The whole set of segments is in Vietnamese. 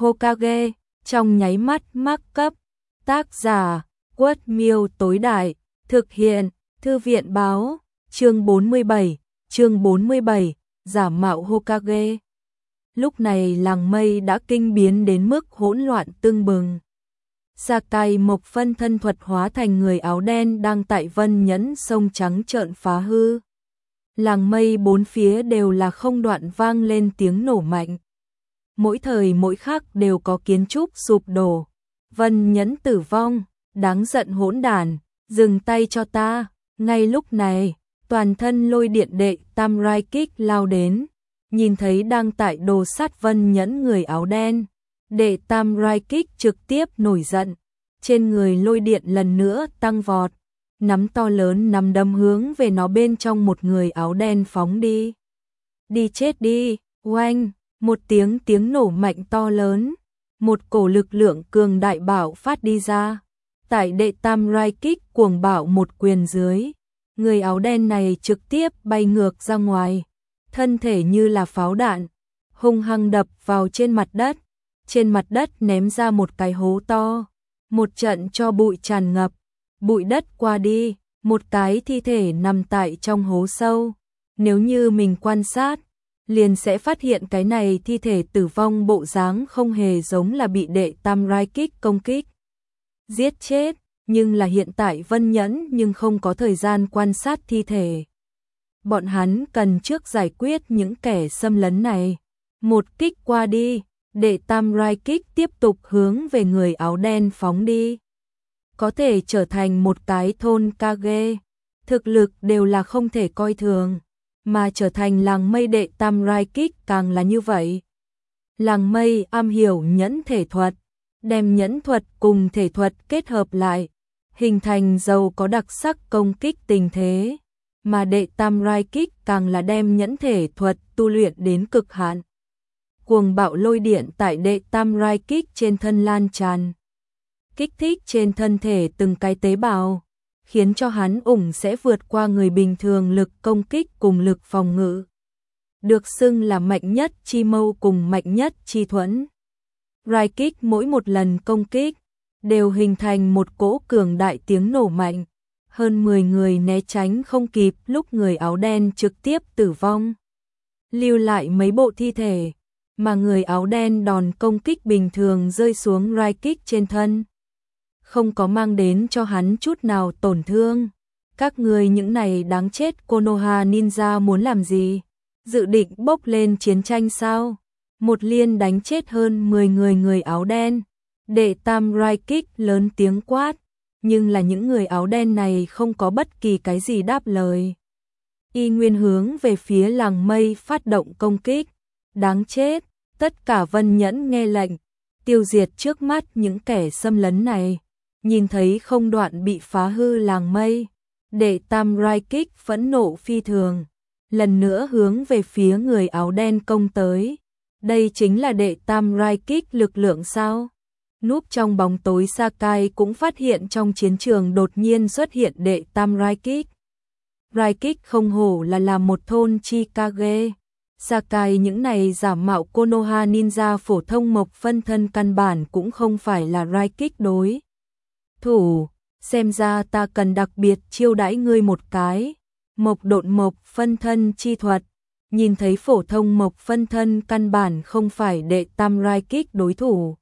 Hokage, trong nháy mắt mắc cấp. Tác giả, Quất Miêu tối đại, thực hiện, Thư viện báo, chương 47, giả mạo Hokage. Lúc này làng mây đã kinh biến đến mức hỗn loạn tưng bừng. Sakai Mộc phân thân thuật hóa thành người áo đen đang tại Vân Nhẫn sông trắng trợn phá hư. Làng mây bốn phía đều là không đoạn vang lên tiếng nổ mạnh. Mỗi thời mỗi khắc đều có kiến trúc sụp đổ. Vân Nhẫn tử vong, đáng giận hỗn đản, dừng tay cho ta. Ngay lúc này, toàn thân lôi điện đệ Tam Rai Kích lao đến, nhìn thấy đang tại đồ sát Vân Nhẫn người áo đen. Đệ Tam Rai Kích trực tiếp nổi giận, trên người lôi điện lần nữa tăng vọt, nắm to lớn nắm đấm hướng về nó bên trong một người áo đen phóng đi. Đi chết đi, oanh, một tiếng nổ mạnh to lớn, một cổ lực lượng cường đại bạo phát đi ra. Tại đệ Tam Rai Kích cuồng bạo một quyền dưới, người áo đen này trực tiếp bay ngược ra ngoài, thân thể như là pháo đạn, hung hăng đập vào trên mặt đất. Trên mặt đất ném ra một cái hố to, một trận cho bụi tràn ngập, bụi đất qua đi, một cái thi thể nằm tại trong hố sâu. Nếu như mình quan sát, liền sẽ phát hiện cái này thi thể tử vong bộ dáng không hề giống là bị đệ Tam Rai Kích công kích giết chết, nhưng là hiện tại Vân Nhẫn nhưng không có thời gian quan sát thi thể. Bọn hắn cần trước giải quyết những kẻ xâm lấn này. Một kích qua đi, đệ Tam Rai Kích tiếp tục hướng về người áo đen phóng đi. Có thể trở thành một cái thôn Kage, thực lực đều là không thể coi thường, mà trở thành làng mây đệ Tam Rai Kích càng là như vậy. Làng mây am hiểu nhẫn thể thuật, đem nhẫn thuật cùng thể thuật kết hợp lại, hình thành giàu có đặc sắc công kích tình thế, mà đệ Tam Rai Kích càng là đem nhẫn thể thuật tu luyện đến cực hạn. Cuồng bạo lôi điện tại đệ Tam Rai Kích trên thân lan tràn, kích thích trên thân thể từng cái tế bào, khiến cho hắn sẽ vượt qua người bình thường lực công kích cùng lực phòng ngự. Được xưng là mạnh nhất chi mâu cùng mạnh nhất chi thuẫn. Rai Kích mỗi một lần công kích, đều hình thành một cỗ cường đại tiếng nổ mạnh. Hơn 10 người né tránh không kịp lúc người áo đen trực tiếp tử vong. Lưu lại mấy bộ thi thể, mà người áo đen đòn công kích bình thường rơi xuống Rai Kích trên thân, không có mang đến cho hắn chút nào tổn thương. Các người những này đáng chết Konoha ninja muốn làm gì? Dự định bốc lên chiến tranh sao? Một liên đánh chết hơn 10 người áo đen. Đệ Tam Rai Kích lớn tiếng quát, nhưng là những người áo đen này không có bất kỳ cái gì đáp lời. Y nguyên hướng về phía làng mây phát động công kích. Đáng chết, tất cả Vân Nhẫn nghe lệnh, tiêu diệt trước mắt những kẻ xâm lấn này. Nhìn thấy không đoạn bị phá hư làng mây, đệ Tam Rai Kích phẫn nộ phi thường, lần nữa hướng về phía người áo đen công tới. Đây chính là đệ Tam Rai Kích lực lượng sao? Núp trong bóng tối Sakai cũng phát hiện trong chiến trường đột nhiên xuất hiện đệ Tam Rai Kích. Rai Kích không hổ là một thôn Chikage. Sakai những này giả mạo Konoha ninja phổ thông Mộc phân thân căn bản cũng không phải là Rai Kích đối thủ, xem ra ta cần đặc biệt chiêu đãi ngươi một cái. Mộc độn Mộc phân thân chi thuật, nhìn thấy phổ thông Mộc phân thân căn bản không phải đệ Tam Rai Kích đối thủ.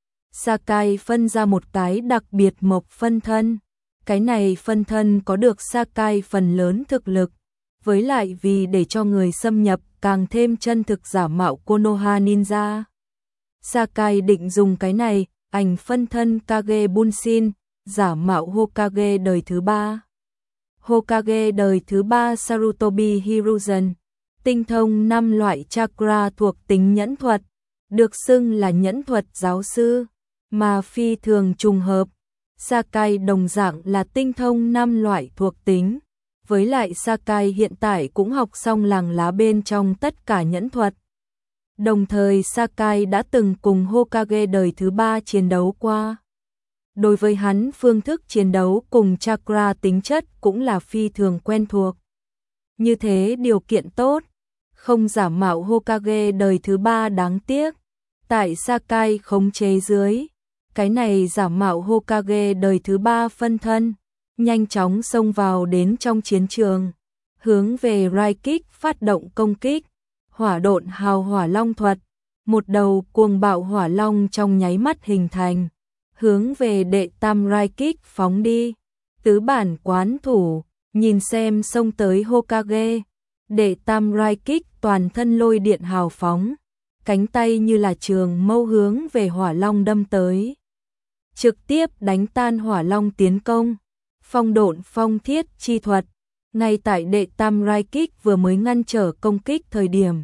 Sakai phân ra một cái đặc biệt Mộc phân thân, cái này phân thân có được Sakai phần lớn thực lực, với lại vì để cho người xâm nhập càng thêm chân thực giả mạo Konoha ninja. Sakai định dùng cái này, ảnh phân thân Kage Bunshin, giả mạo Hokage đời thứ 3. Hokage đời thứ 3 Sarutobi Hiruzen, tinh thông 5 loại chakra thuộc tính nhẫn thuật, được xưng là nhẫn thuật giáo sư, mà phi thường trùng hợp. Sakai đồng dạng là tinh thông 5 loại thuộc tính, với lại Sakai hiện tại cũng học xong làng lá bên trong tất cả nhẫn thuật. Đồng thời Sakai đã từng cùng Hokage đời thứ 3 chiến đấu qua. Đối với hắn phương thức chiến đấu cùng chakra tính chất cũng là phi thường quen thuộc. Như thế điều kiện tốt, không giả mạo Hokage đời thứ 3 đáng tiếc. Tại Sakai khống chế dưới, cái này giả mạo Hokage đời thứ 3 phân thân, nhanh chóng xông vào đến trong chiến trường, hướng về Raikik phát động công kích, hỏa độn hào hỏa long thuật, một đầu cuồng bạo hỏa long trong nháy mắt hình thành, hướng về đệ tam Raikik phóng đi. Tứ bản quán thủ, nhìn xem xông tới Hokage, đệ tam Raikik toàn thân lôi điện hào phóng, cánh tay như là trường mâu hướng về hỏa long đâm tới, trực tiếp đánh tan hỏa long tiến công. Phong độn phong thiết chi thuật, ngay tại đệ tam Raikik vừa mới ngăn trở công kích thời điểm,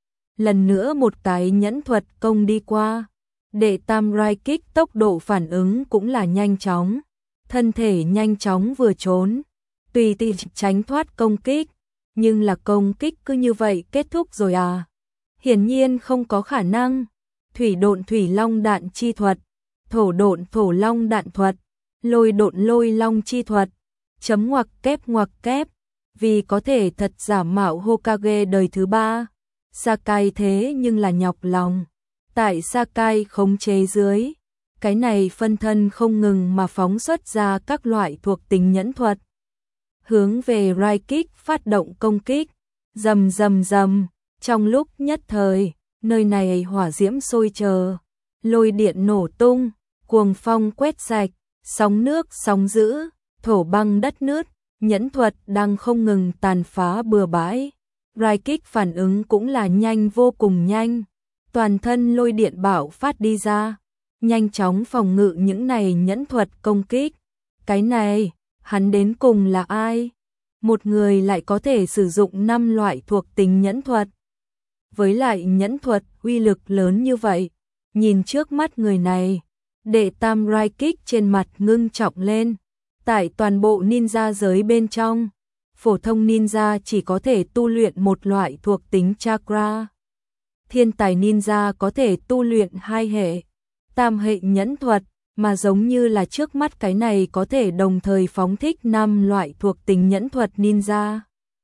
lần nữa một cái nhẫn thuật công đi qua, đệ tam Raikik tốc độ phản ứng cũng là nhanh chóng, thân thể nhanh chóng vừa trốn, tùy tiện tránh thoát công kích, nhưng là công kích cứ như vậy kết thúc rồi à? Hiển nhiên không có khả năng. Thủy độn thủy long đạn chi thuật, thổ độn thổ long đạn thuật, lôi độn lôi long chi thuật, chấm ngoặc kép, vì có thể thật giả mạo Hokage đời thứ 3. Sakai thế nhưng là nhọc lòng. Tại Sakai khống chế dưới, cái này phân thân không ngừng mà phóng xuất ra các loại thuộc tính nhẫn thuật, hướng về Raikik phát động công kích, rầm rầm rầm, trong lúc nhất thời, nơi này hỏa diễm sôi trào, lôi điện nổ tung, cuồng phong quét sạch, sóng nước sóng dữ, thổ băng đất nứt, nhẫn thuật đang không ngừng tàn phá bừa bãi. Raikik phản ứng cũng là nhanh vô cùng nhanh, toàn thân lôi điện bạo phát đi ra, nhanh chóng phòng ngự những này nhẫn thuật công kích. Cái này, hắn đến cùng là ai? Một người lại có thể sử dụng 5 loại thuộc tính nhẫn thuật. Với lại nhẫn thuật uy lực lớn như vậy, nhìn trước mắt người này, đệ tam Raikik trên mặt ngưng trọng lên. Tại toàn bộ ninja giới bên trong, phổ thông ninja chỉ có thể tu luyện một loại thuộc tính chakra. Thiên tài ninja có thể tu luyện 2 hệ, tam hệ nhẫn thuật, mà giống như là trước mắt cái này có thể đồng thời phóng thích 5 loại thuộc tính nhẫn thuật ninja.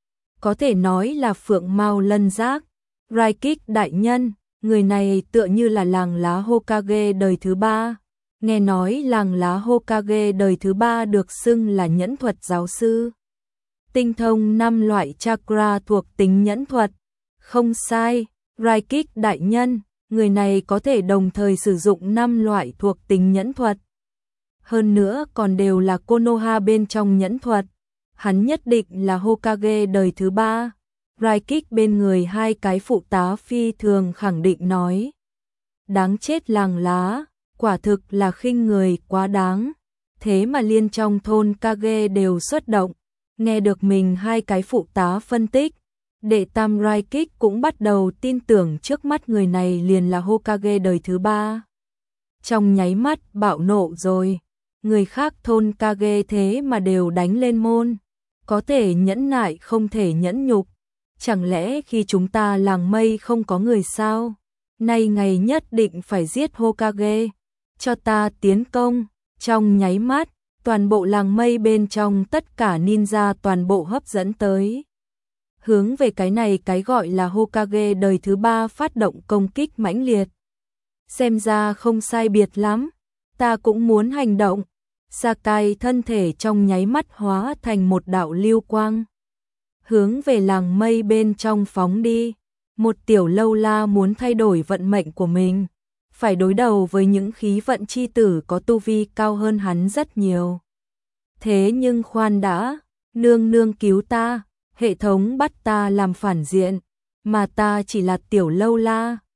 Có thể nói là phượng mao lân giác. Raikik đại nhân, người này tựa như là làng lá Hokage đời thứ 3. Nghe nói làng lá Hokage đời thứ 3 được xưng là nhẫn thuật giáo sư. Tinh thông 5 loại chakra thuộc tính nhẫn thuật. Không sai, Raikik đại nhân, người này có thể đồng thời sử dụng 5 loại thuộc tính nhẫn thuật. Hơn nữa còn đều là Konoha bên trong nhẫn thuật. Hắn nhất định là Hokage đời thứ 3. Raikik bên người 2 cái phụ tá phi thường khẳng định nói. Đáng chết làng lá, quả thực là khinh người quá đáng. Thế mà liên trong thôn Kage đều xuất động. Nghe được mình 2 cái phụ tá phân tích, đệ tam Raikik cũng bắt đầu tin tưởng trước mắt người này liền là Hokage đời thứ 3. Trong nháy mắt bạo nộ rồi, người khác thôn Kage thế mà đều đánh lên môn. Có thể nhẫn nại không thể nhẫn nhục. Chẳng lẽ khi chúng ta làng mây không có người sao? Nay ngày nhất định phải giết Hokage. Cho ta tiến công. Trong nháy mắt, toàn bộ làng mây bên trong tất cả ninja toàn bộ hấp dẫn tới. Hướng về cái này cái gọi là Hokage đời thứ 3 phát động công kích mãnh liệt. Xem ra không sai biệt lắm. Ta cũng muốn hành động. Sakai thân thể trong nháy mắt hóa thành một đạo lưu quang, hướng về làng mây bên trong phóng đi. Một tiểu lâu la muốn thay đổi vận mệnh của mình, phải đối đầu với những khí vận chi tử có tu vi cao hơn hắn rất nhiều. Thế nhưng khoan đã, nương nương cứu ta, hệ thống bắt ta làm phản diện, mà ta chỉ là tiểu lâu la,